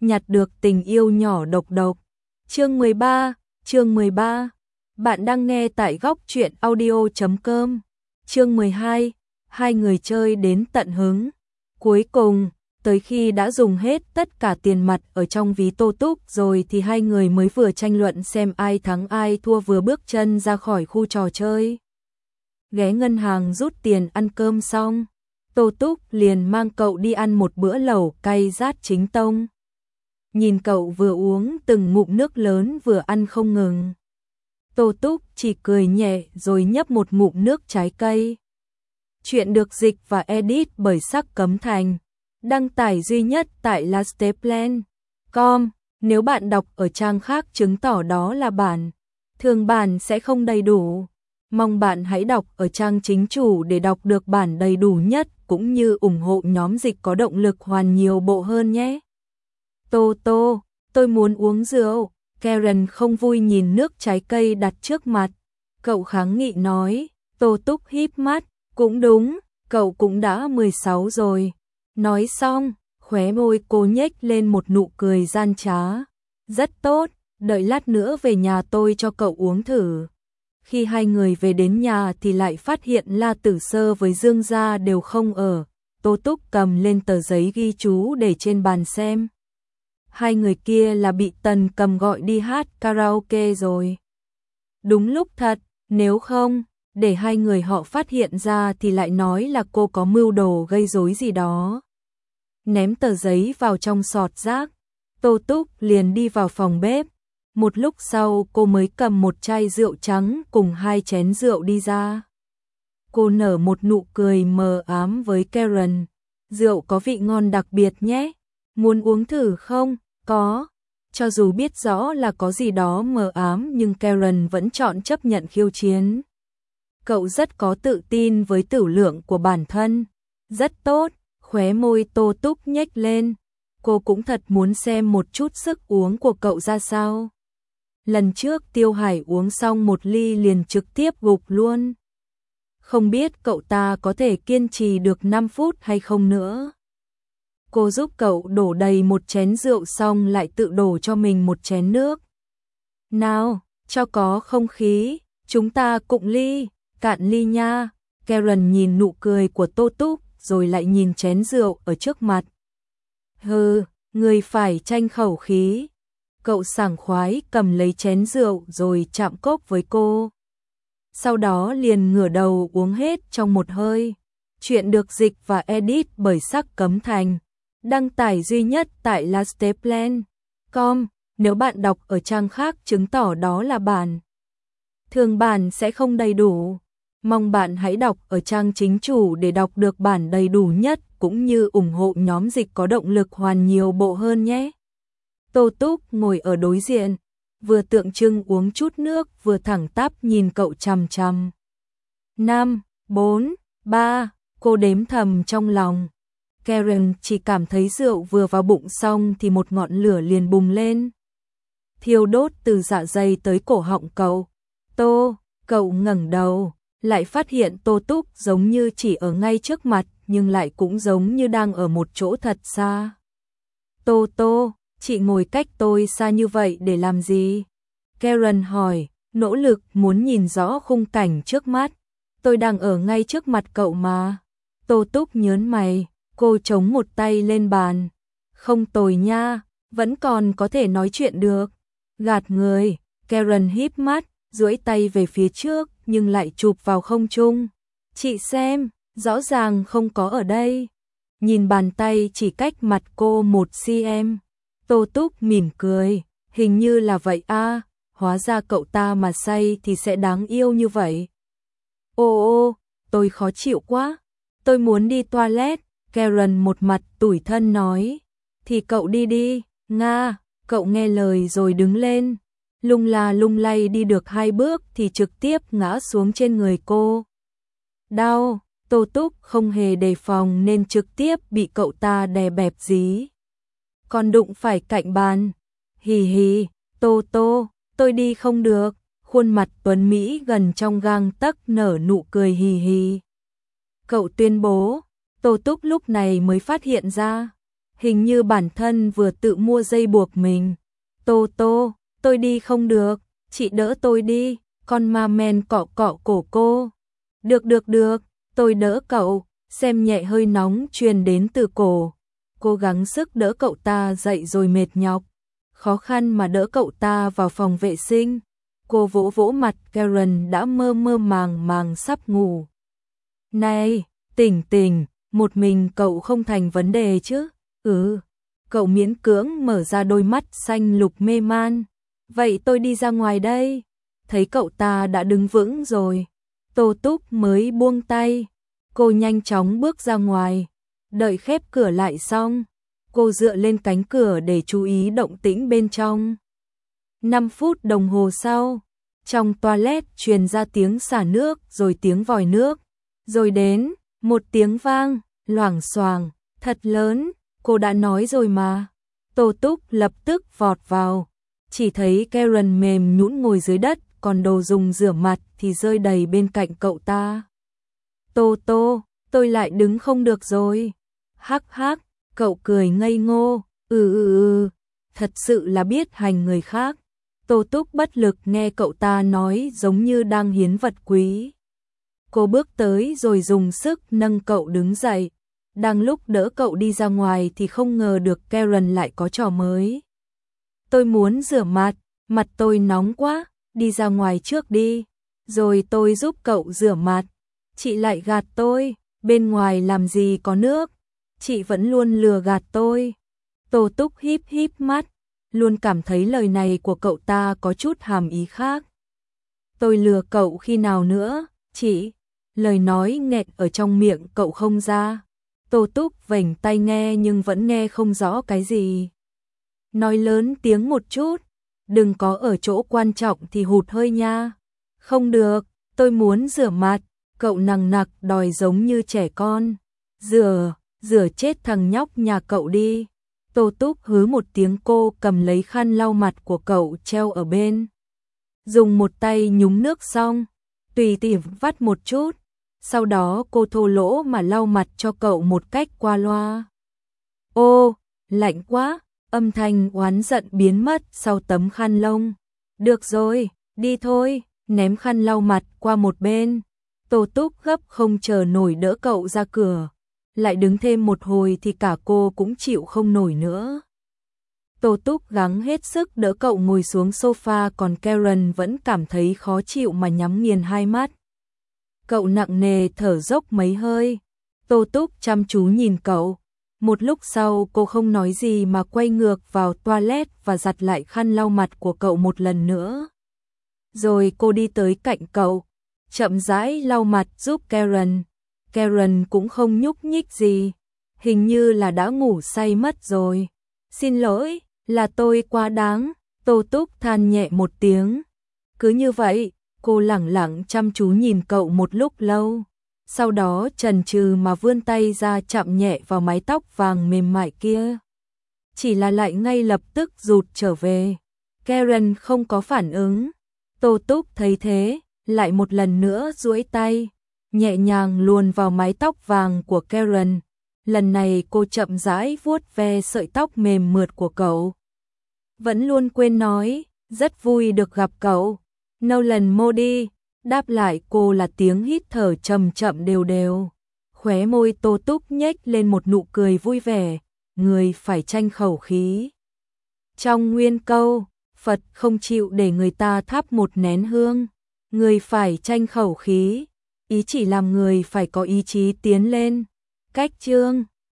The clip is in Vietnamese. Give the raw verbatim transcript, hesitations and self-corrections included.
nhặt được tình yêu nhỏ độc độc. Chương mười ba, chương mười ba. Bạn đang nghe tại góc truyện audio chấm com. Chương mười hai, hai người chơi đến tận hứng. Cuối cùng, tới khi đã dùng hết tất cả tiền mặt ở trong ví Tô Túc rồi thì hai người mới vừa tranh luận xem ai thắng ai thua vừa bước chân ra khỏi khu trò chơi. Ghé ngân hàng rút tiền ăn cơm xong, Tô Túc liền mang cậu đi ăn một bữa lẩu cay rát chính tông. Nhìn cậu vừa uống từng ngụm nước lớn vừa ăn không ngừng, Tô Túc chỉ cười nhẹ rồi nhấp một ngụm nước trái cây. Chuyện được dịch và edit bởi Sắc Cấm Thành, đăng tải duy nhất tại lasteplan chấm com. Nếu bạn đọc ở trang khác chứng tỏ đó là bản thường bản sẽ không đầy đủ. Mong bạn hãy đọc ở trang chính chủ để đọc được bản đầy đủ nhất, cũng như ủng hộ nhóm dịch có động lực hoàn nhiều bộ hơn nhé. Tô Tô, tôi muốn uống rượu. Karen không vui nhìn nước trái cây đặt trước mặt. Cậu kháng nghị nói. Tô Túc híp mắt. Cũng đúng, cậu cũng đã mười sáu rồi. Nói xong, khóe môi cô nhếch lên một nụ cười gian trá. Rất tốt, đợi lát nữa về nhà tôi cho cậu uống thử. Khi hai người về đến nhà thì lại phát hiện La Tử Sơ với Dương Gia đều không ở. Tô Túc cầm lên tờ giấy ghi chú để trên bàn xem. Hai người kia là bị Tần Cầm gọi đi hát karaoke rồi. Đúng lúc thật, nếu không, để hai người họ phát hiện ra thì lại nói là cô có mưu đồ gây rối gì đó. Ném tờ giấy vào trong sọt rác, Tô Túc liền đi vào phòng bếp. Một lúc sau cô mới cầm một chai rượu trắng cùng hai chén rượu đi ra. Cô nở một nụ cười mờ ám với Karen. Rượu có vị ngon đặc biệt nhé. Muốn uống thử không? Có. Cho dù biết rõ là có gì đó mờ ám nhưng Karen vẫn chọn chấp nhận khiêu chiến. Cậu rất có tự tin với tửu lượng của bản thân. Rất tốt, khóe môi Tô Túc nhếch lên. Cô cũng thật muốn xem một chút sức uống của cậu ra sao. Lần trước Tiêu Hải uống xong một ly liền trực tiếp gục luôn. Không biết cậu ta có thể kiên trì được năm phút hay không nữa. Cô giúp cậu đổ đầy một chén rượu xong lại tự đổ cho mình một chén nước. Nào, cho có không khí, chúng ta cụng ly, cạn ly nha. Karen nhìn nụ cười của Tô Túc rồi lại nhìn chén rượu ở trước mặt. Hừ, người phải tranh khẩu khí. Cậu sảng khoái cầm lấy chén rượu rồi chạm cốc với cô. Sau đó liền ngửa đầu uống hết trong một hơi. Chuyện được dịch và edit bởi Sắc Cấm Thành, đăng tải duy nhất tại lasteplan chấm com. Nếu bạn đọc ở trang khác chứng tỏ đó là bản thường bản sẽ không đầy đủ. Mong bạn hãy đọc ở trang chính chủ để đọc được bản đầy đủ nhất, cũng như ủng hộ nhóm dịch có động lực hoàn nhiều bộ hơn nhé. Tô Túc ngồi ở đối diện, vừa tượng trưng uống chút nước vừa thẳng tắp nhìn cậu chằm chằm. Năm, bốn, ba, cô đếm thầm trong lòng. Karen chỉ cảm thấy rượu vừa vào bụng xong thì một ngọn lửa liền bùng lên. Thiêu đốt từ dạ dày tới cổ họng cậu. Tô, cậu ngẩng đầu, lại phát hiện Tô Túc giống như chỉ ở ngay trước mặt nhưng lại cũng giống như đang ở một chỗ thật xa. Tô Tô, chị ngồi cách tôi xa như vậy để làm gì? Karen hỏi, nỗ lực muốn nhìn rõ khung cảnh trước mắt. Tôi đang ở ngay trước mặt cậu mà. Tô Túc nhớn mày, cô chống một tay lên bàn. Không tồi nha, vẫn còn có thể nói chuyện được. Gạt người, Karen híp mắt, duỗi tay về phía trước nhưng lại chụp vào không trung. Chị xem, rõ ràng không có ở đây. Nhìn bàn tay chỉ cách mặt cô một xăng-ti-mét. Tô Túc mỉm cười, hình như là vậy a, hóa ra cậu ta mà say thì sẽ đáng yêu như vậy. Ô ô, tôi khó chịu quá, tôi muốn đi toilet. Karen một mặt tủi thân nói. Thì cậu đi đi, Nga. Cậu nghe lời rồi đứng lên. Lung la lung lay đi được hai bước thì trực tiếp ngã xuống trên người cô. Đau, Tô Túc không hề đề phòng nên trực tiếp bị cậu ta đè bẹp dí. Còn đụng phải cạnh bàn. Hì hì, Tô Tô, tôi đi không được. Khuôn mặt tuấn Mỹ gần trong gang tấc nở nụ cười hì hì. Cậu tuyên bố. Tô Túc lúc này mới phát hiện ra. hình như bản thân vừa tự mua dây buộc mình. Tô Tô, tôi đi không được, chị đỡ tôi đi, con ma men cọ cọ cổ cô. Được được được, tôi đỡ cậu, xem nhẹ hơi nóng truyền đến từ cổ. Cố gắng sức đỡ cậu ta dậy rồi mệt nhọc, khó khăn mà đỡ cậu ta vào phòng vệ sinh. Cô vỗ vỗ mặt Karen đã mơ mơ màng màng sắp ngủ. Này, tỉnh tỉnh, một mình cậu không thành vấn đề chứ? Ừ, cậu miễn cưỡng mở ra đôi mắt xanh lục mê man. Vậy tôi đi ra ngoài đây. Thấy cậu ta đã đứng vững rồi, Tô Túc mới buông tay. Cô nhanh chóng bước ra ngoài, đợi khép cửa lại xong, cô dựa lên cánh cửa để chú ý động tĩnh bên trong. năm phút đồng hồ sau, trong toilet truyền ra tiếng xả nước rồi tiếng vòi nước, rồi đến một tiếng vang, loảng xoảng, thật lớn, cô đã nói rồi mà. Tô Túc lập tức vọt vào, chỉ thấy Karen mềm nhũn ngồi dưới đất, còn đồ dùng rửa mặt thì rơi đầy bên cạnh cậu ta. Tô Tô, tôi lại đứng không được rồi. Hắc hắc, cậu cười ngây ngô, ừ ừ ừ, thật sự là biết hành người khác. Tô Túc bất lực nghe cậu ta nói giống như đang hiến vật quý. Cô bước tới rồi dùng sức nâng cậu đứng dậy. Đang lúc đỡ cậu đi ra ngoài thì không ngờ được Karen lại có trò mới. Tôi muốn rửa mặt, mặt tôi nóng quá, đi ra ngoài trước đi, rồi tôi giúp cậu rửa mặt. Chị lại gạt tôi, bên ngoài làm gì có nước, chị vẫn luôn lừa gạt tôi. Tô Túc híp híp mắt, luôn cảm thấy lời này của cậu ta có chút hàm ý khác. Tôi lừa cậu khi nào nữa, chị? Lời nói nghẹn ở trong miệng cậu không ra. Tô Túc vểnh tai nghe nhưng vẫn nghe không rõ cái gì. Nói lớn tiếng một chút, đừng có ở chỗ quan trọng thì hụt hơi nha. Không được, tôi muốn rửa mặt, cậu nằng nặc đòi giống như trẻ con. Rửa, rửa chết thằng nhóc nhà cậu đi. Tô Túc hứ một tiếng, cô cầm lấy khăn lau mặt của cậu treo ở bên. Dùng một tay nhúng nước xong, tùy tiện vắt một chút. Sau đó cô thô lỗ mà lau mặt cho cậu một cách qua loa. Ô, lạnh quá, âm thanh oán giận biến mất sau tấm khăn lông. Được rồi, đi thôi, ném khăn lau mặt qua một bên. Tô Túc gấp không chờ nổi đỡ cậu ra cửa. Lại đứng thêm một hồi thì cả cô cũng chịu không nổi nữa. Tô Túc gắng hết sức đỡ cậu ngồi xuống sofa, còn Karen vẫn cảm thấy khó chịu mà nhắm nghiền hai mắt. Cậu nặng nề thở dốc mấy hơi. Tô Túc chăm chú nhìn cậu. Một lúc sau cô không nói gì mà quay ngược vào toilet và giặt lại khăn lau mặt của cậu một lần nữa. Rồi cô đi tới cạnh cậu, chậm rãi lau mặt giúp Karen. Karen cũng không nhúc nhích gì, hình như là đã ngủ say mất rồi. Xin lỗi, là tôi quá đáng, Tô Túc than nhẹ một tiếng. Cứ như vậy, cô lẳng lặng chăm chú nhìn cậu một lúc lâu. Sau đó chần chừ mà vươn tay ra chạm nhẹ vào mái tóc vàng mềm mại kia. Chỉ là lại ngay lập tức rụt trở về. Karen không có phản ứng. Tô Túc thấy thế, lại một lần nữa duỗi tay, nhẹ nhàng luồn vào mái tóc vàng của Karen. Lần này cô chậm rãi vuốt ve sợi tóc mềm mượt của cậu. Vẫn luôn quên nói, rất vui được gặp cậu. Nolan Modi, đáp lại cô là tiếng hít thở chậm chậm đều đều. Khóe môi Tô Túc nhếch lên một nụ cười vui vẻ, người phải tranh khẩu khí. Trong nguyên câu, Phật không chịu để người ta thắp một nén hương, người phải tranh khẩu khí, ý chỉ làm người phải có ý chí tiến lên. Cách chương